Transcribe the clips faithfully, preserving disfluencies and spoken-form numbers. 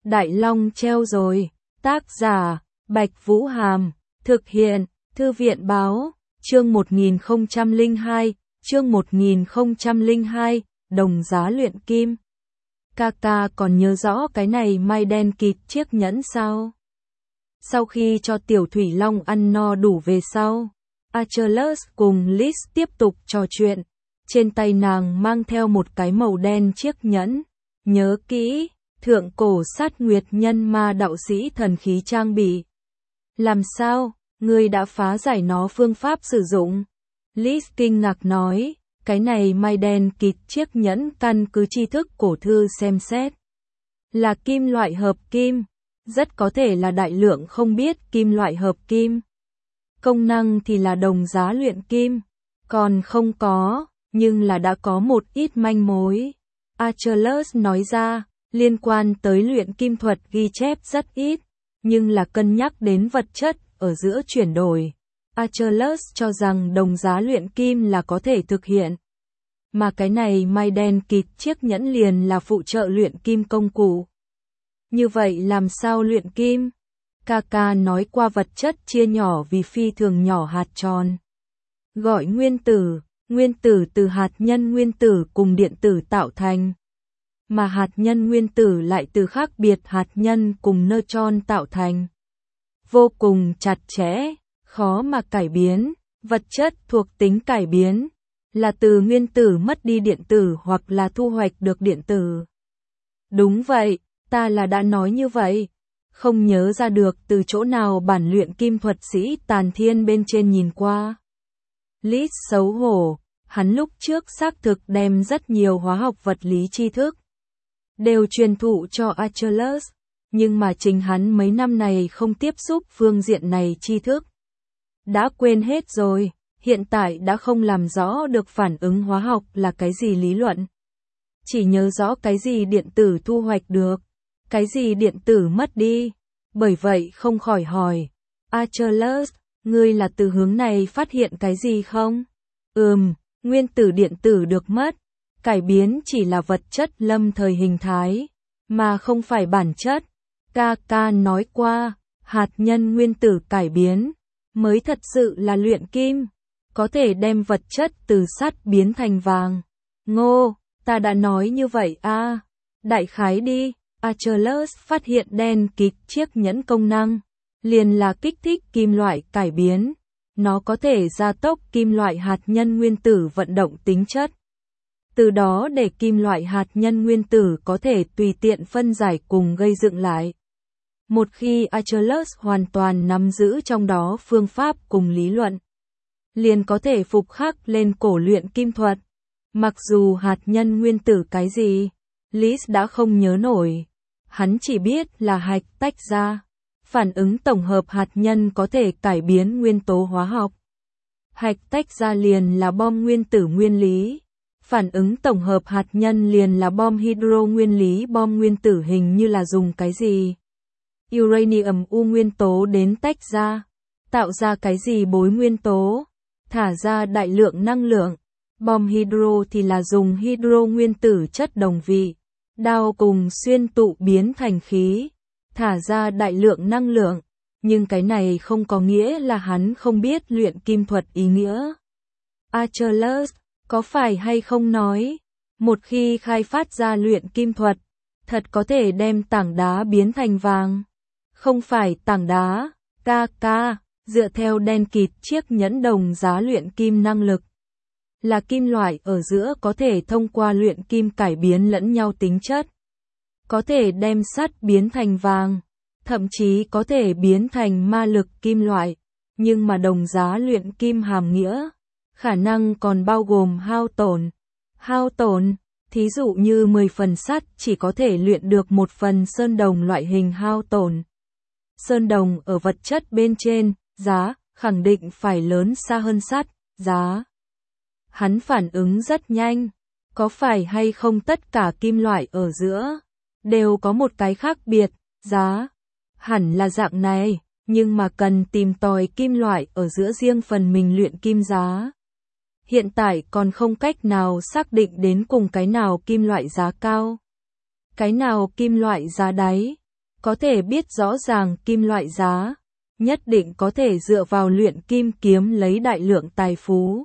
Đại Long treo rồi. Tác giả, Bạch Vũ Hàm. Thực hiện, Thư viện báo. Chương một nghìn không trăm lẻ hai, chương một nghìn không trăm lẻ hai, đồng giá luyện kim. Kaka còn nhớ rõ cái này mai đen kịt chiếc nhẫn sao? Sau khi cho Tiểu Thủy Long ăn no đủ về sau, Achilles cùng Liz tiếp tục trò chuyện. Trên tay nàng mang theo một cái màu đen chiếc nhẫn. Nhớ kỹ, thượng cổ sát nguyệt nhân ma đạo sĩ thần khí trang bị. Làm sao, ngươi đã phá giải nó phương pháp sử dụng? Liz kinh ngạc nói, cái này mai đen kịt chiếc nhẫn căn cứ tri thức cổ thư xem xét. Là kim loại hợp kim, rất có thể là đại lượng không biết kim loại hợp kim. Công năng thì là đồng giá luyện kim, còn không có, nhưng là đã có một ít manh mối. Achilles nói ra, liên quan tới luyện kim thuật ghi chép rất ít, nhưng là cân nhắc đến vật chất ở giữa chuyển đổi. Achilles cho rằng đồng giá luyện kim là có thể thực hiện. Mà cái này mai đen kịt chiếc nhẫn liền là phụ trợ luyện kim công cụ. Như vậy làm sao luyện kim? Kaka nói qua vật chất chia nhỏ vì phi thường nhỏ hạt tròn. Gọi nguyên tử, nguyên tử từ hạt nhân nguyên tử cùng điện tử tạo thành. Mà hạt nhân nguyên tử lại từ khác biệt hạt nhân cùng neutron tạo thành. Vô cùng chặt chẽ, khó mà cải biến, vật chất thuộc tính cải biến, là từ nguyên tử mất đi điện tử hoặc là thu hoạch được điện tử. Đúng vậy, ta là đã nói như vậy. Không nhớ ra được từ chỗ nào bản luyện kim thuật sĩ Tàn Thiên bên trên nhìn qua. Liz xấu hổ, hắn lúc trước xác thực đem rất nhiều hóa học vật lý tri thức đều truyền thụ cho Achilles, nhưng mà chính hắn mấy năm này không tiếp xúc phương diện này tri thức. Đã quên hết rồi, hiện tại đã không làm rõ được phản ứng hóa học là cái gì lý luận. Chỉ nhớ rõ cái gì điện tử thu hoạch được, cái gì điện tử mất đi. Bởi vậy không khỏi hỏi, Achilles, ngươi là từ hướng này phát hiện cái gì không? Ừm, nguyên tử điện tử được mất. Cải biến chỉ là vật chất lâm thời hình thái, mà không phải bản chất. Kaka nói qua, hạt nhân nguyên tử cải biến, mới thật sự là luyện kim, có thể đem vật chất từ sắt biến thành vàng. Ngô, ta đã nói như vậy à, đại khái đi. Achilles phát hiện đen kịt chiếc nhẫn công năng, liền là kích thích kim loại cải biến, nó có thể gia tốc kim loại hạt nhân nguyên tử vận động tính chất. Từ đó để kim loại hạt nhân nguyên tử có thể tùy tiện phân giải cùng gây dựng lại. Một khi Achilles hoàn toàn nắm giữ trong đó phương pháp cùng lý luận, liền có thể phục khắc lên cổ luyện kim thuật. Mặc dù hạt nhân nguyên tử cái gì, Liz đã không nhớ nổi. Hắn chỉ biết là hạch tách ra. Phản ứng tổng hợp hạt nhân có thể cải biến nguyên tố hóa học. Hạch tách ra liền là bom nguyên tử nguyên lý. Phản ứng tổng hợp hạt nhân liền là bom hydro nguyên lý. Bom nguyên tử hình như là dùng cái gì? Uranium u nguyên tố đến tách ra. Tạo ra cái gì bối nguyên tố? Thả ra đại lượng năng lượng. Bom hydro thì là dùng hydro nguyên tử chất đồng vị. Đao cùng xuyên tụ biến thành khí. Thả ra đại lượng năng lượng. Nhưng cái này không có nghĩa là hắn không biết luyện kim thuật ý nghĩa. Achilles, có phải hay không nói, một khi khai phát ra luyện kim thuật, thật có thể đem tảng đá biến thành vàng. Không phải tảng đá, Kaka, dựa theo đen kịt chiếc nhẫn đồng giá luyện kim năng lực. Là kim loại ở giữa có thể thông qua luyện kim cải biến lẫn nhau tính chất. Có thể đem sắt biến thành vàng, thậm chí có thể biến thành ma lực kim loại. Nhưng mà đồng giá luyện kim hàm nghĩa, khả năng còn bao gồm hao tổn. Hao tổn, thí dụ như mười phần sắt chỉ có thể luyện được một phần sơn đồng loại hình hao tổn. Sơn đồng ở vật chất bên trên, giá, khẳng định phải lớn xa hơn sắt, giá. Hắn phản ứng rất nhanh, có phải hay không tất cả kim loại ở giữa đều có một cái khác biệt, giá. Hẳn là dạng này, nhưng mà cần tìm tòi kim loại ở giữa riêng phần mình luyện kim giá. Hiện tại còn không cách nào xác định đến cùng cái nào kim loại giá cao, cái nào kim loại giá đáy. có thể biết rõ ràng kim loại giá, nhất định có thể dựa vào luyện kim kiếm lấy đại lượng tài phú.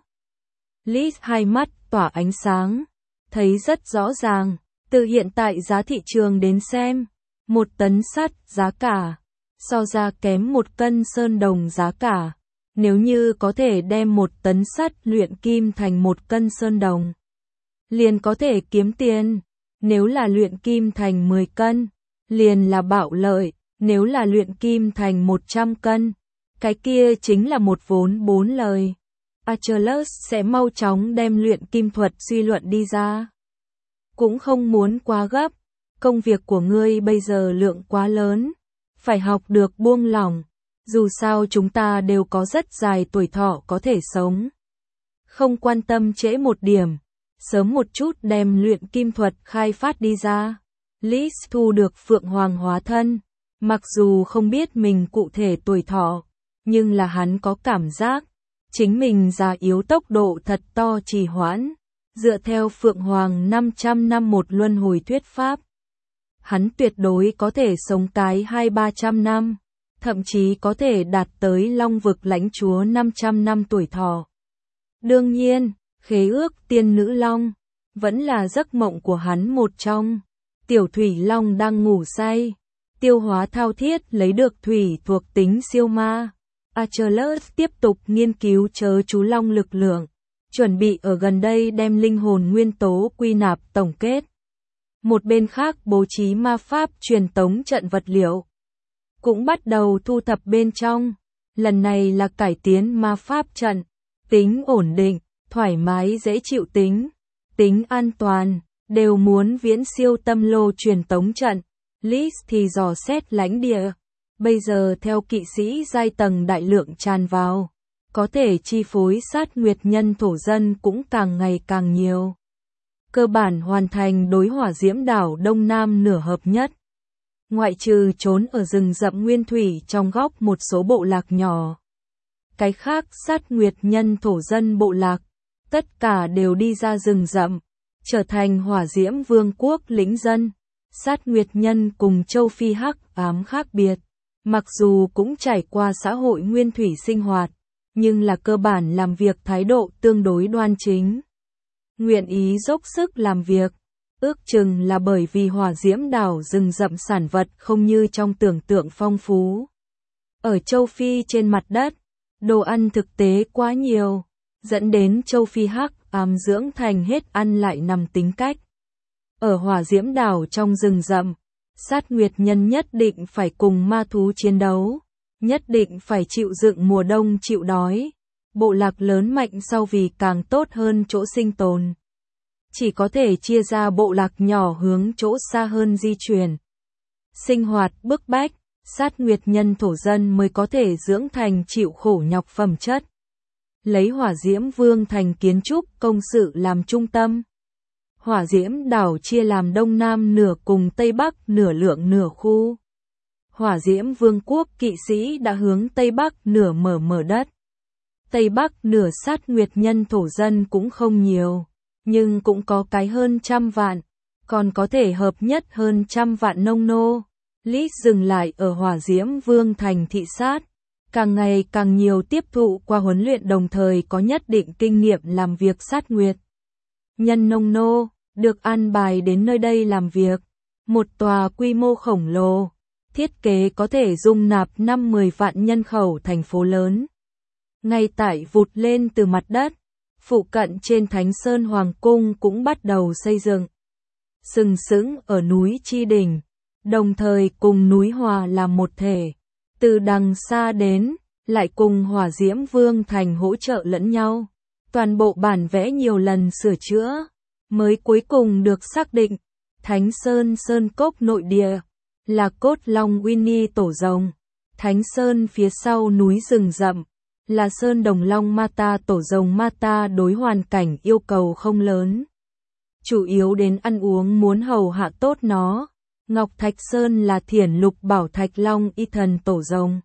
Liz hai mắt tỏa ánh sáng, thấy rất rõ ràng, từ hiện tại giá thị trường đến xem, một tấn sắt giá cả, so ra kém một cân sơn đồng giá cả. Nếu như có thể đem một tấn sắt luyện kim thành một cân sơn đồng, liền có thể kiếm tiền. Nếu là luyện kim thành mười cân, liền là bạo lợi. Nếu là luyện kim thành một trăm cân, cái kia chính là một vốn bốn lời. Achilles sẽ mau chóng đem luyện kim thuật suy luận đi ra. Cũng không muốn quá gấp, công việc của ngươi bây giờ lượng quá lớn, phải học được buông lỏng. Dù sao chúng ta đều có rất dài tuổi thọ có thể sống. Không quan tâm trễ một điểm, sớm một chút đem luyện kim thuật khai phát đi ra. Liz thu được Phượng Hoàng hóa thân, mặc dù không biết mình cụ thể tuổi thọ, nhưng là hắn có cảm giác, chính mình già yếu tốc độ thật to trì hoãn. Dựa theo Phượng Hoàng năm trăm năm một luân hồi thuyết pháp, hắn tuyệt đối có thể sống cái hai ba trăm năm. Thậm chí có thể đạt tới Long vực lãnh chúa năm trăm năm tuổi thọ. Đương nhiên, khế ước tiên nữ Long vẫn là giấc mộng của hắn một trong. Tiểu Thủy Long đang ngủ say, tiêu hóa thao thiết lấy được thủy thuộc tính siêu ma. Achilles tiếp tục nghiên cứu chớ chú Long lực lượng, chuẩn bị ở gần đây đem linh hồn nguyên tố quy nạp tổng kết. Một bên khác bố trí ma pháp truyền tống trận vật liệu, cũng bắt đầu thu thập bên trong. Lần này là cải tiến ma pháp trận, tính ổn định, thoải mái dễ chịu tính, tính an toàn, đều muốn viễn siêu tâm lô truyền tống trận. Liz thì dò xét lãnh địa, bây giờ theo kỵ sĩ giai tầng đại lượng tràn vào, có thể chi phối sát nguyệt nhân thổ dân cũng càng ngày càng nhiều. Cơ bản hoàn thành đối hỏa diễm đảo Đông Nam nửa hợp nhất. Ngoại trừ trốn ở rừng rậm nguyên thủy trong góc một số bộ lạc nhỏ. Cái khác sát nguyệt nhân thổ dân bộ lạc, tất cả đều đi ra rừng rậm, trở thành hỏa diễm vương quốc lĩnh dân. Sát nguyệt nhân cùng châu Phi hắc ám khác biệt, mặc dù cũng trải qua xã hội nguyên thủy sinh hoạt, nhưng là cơ bản làm việc thái độ tương đối đoan chính. Nguyện ý dốc sức làm việc. Ước chừng là bởi vì hỏa diễm đảo rừng rậm sản vật không như trong tưởng tượng phong phú. Ở châu Phi trên mặt đất, đồ ăn thực tế quá nhiều, dẫn đến châu Phi hắc ám dưỡng thành hết ăn lại nằm tính cách. Ở hỏa diễm đảo trong rừng rậm, sát nguyệt nhân nhất định phải cùng ma thú chiến đấu, nhất định phải chịu dựng mùa đông chịu đói. Bộ lạc lớn mạnh sau vì càng tốt hơn chỗ sinh tồn, chỉ có thể chia ra bộ lạc nhỏ hướng chỗ xa hơn di chuyển. Sinh hoạt bức bách, sát nguyệt nhân thổ dân mới có thể dưỡng thành chịu khổ nhọc phẩm chất. Lấy hỏa diễm vương thành kiến trúc công sự làm trung tâm. Hỏa diễm đảo chia làm đông nam nửa cùng tây bắc nửa lượng nửa khu. Hỏa diễm vương quốc kỵ sĩ đã hướng tây bắc nửa mở mở đất. Tây bắc nửa sát nguyệt nhân thổ dân cũng không nhiều, nhưng cũng có cái hơn trăm vạn, còn có thể hợp nhất hơn trăm vạn nông nô. Liz dừng lại ở hỏa diễm vương thành thị sát, càng ngày càng nhiều tiếp thụ qua huấn luyện đồng thời có nhất định kinh nghiệm làm việc sát nguyệt. Nhân nông nô, được an bài đến nơi đây làm việc. Một tòa quy mô khổng lồ, thiết kế có thể dung nạp năm mười vạn nhân khẩu thành phố lớn. Ngay tại vụt lên từ mặt đất, phụ cận trên Thánh Sơn Hoàng Cung cũng bắt đầu xây dựng. Sừng sững ở núi Chi Đỉnh, đồng thời cùng núi Hòa làm một thể. Từ đằng xa đến, lại cùng Hỏa Diễm Vương thành hỗ trợ lẫn nhau. Toàn bộ bản vẽ nhiều lần sửa chữa, mới cuối cùng được xác định. Thánh Sơn Sơn Cốc nội địa, là cốt long Winnie tổ rồng. Thánh Sơn phía sau núi rừng rậm, là Sơn Đồng Long Mata tổ rồng Mata đối hoàn cảnh yêu cầu không lớn. Chủ yếu đến ăn uống muốn hầu hạ tốt nó. Ngọc Thạch Sơn là thiển lục bảo thạch long y thần tổ rồng.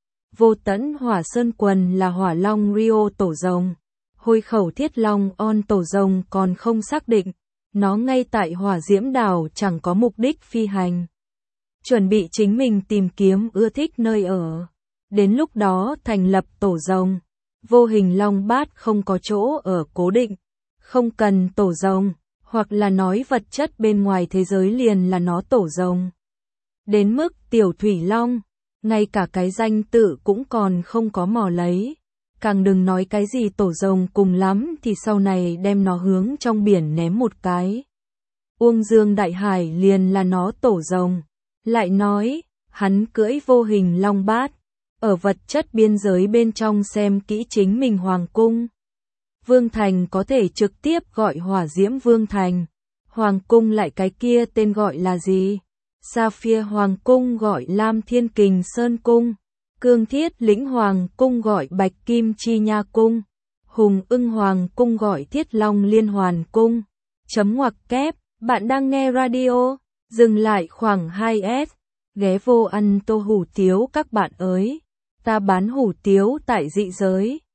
Vô Tẫn Hỏa Sơn Quần là hỏa long Rio tổ rồng. Hôi Khẩu Thiết Long On tổ rồng còn không xác định, nó ngay tại hỏa diễm đảo chẳng có mục đích phi hành. chuẩn bị chính mình tìm kiếm ưa thích nơi ở. Đến lúc đó thành lập tổ rồng. Vô hình long bát không có chỗ ở cố định, không cần tổ rồng, hoặc là nói vật chất bên ngoài thế giới liền là nó tổ rồng. Đến mức tiểu thủy long, ngay cả cái danh tự cũng còn không có mò lấy. Càng đừng nói cái gì tổ rồng, cùng lắm thì sau này đem nó hướng trong biển ném một cái. Uông Dương Đại Hải liền là nó tổ rồng. Lại nói, hắn cưỡi vô hình long bát, ở vật chất biên giới bên trong xem kỹ chính mình hoàng cung. Vương Thành có thể trực tiếp gọi Hỏa Diễm Vương Thành. Hoàng cung lại cái kia tên gọi là gì? Sapphire Hoàng cung gọi Lam Thiên Kình Sơn cung. Cương Thiết Lĩnh Hoàng cung gọi Bạch Kim Chi Nha cung. Hùng Ưng Hoàng cung gọi Thiết Long Liên Hoàn cung. Chấm ngoặc kép, bạn đang nghe radio, dừng lại khoảng hai S. Ghé vô ăn tô hủ tiếu các bạn ơi. Ta bán hủ tiếu tại dị giới.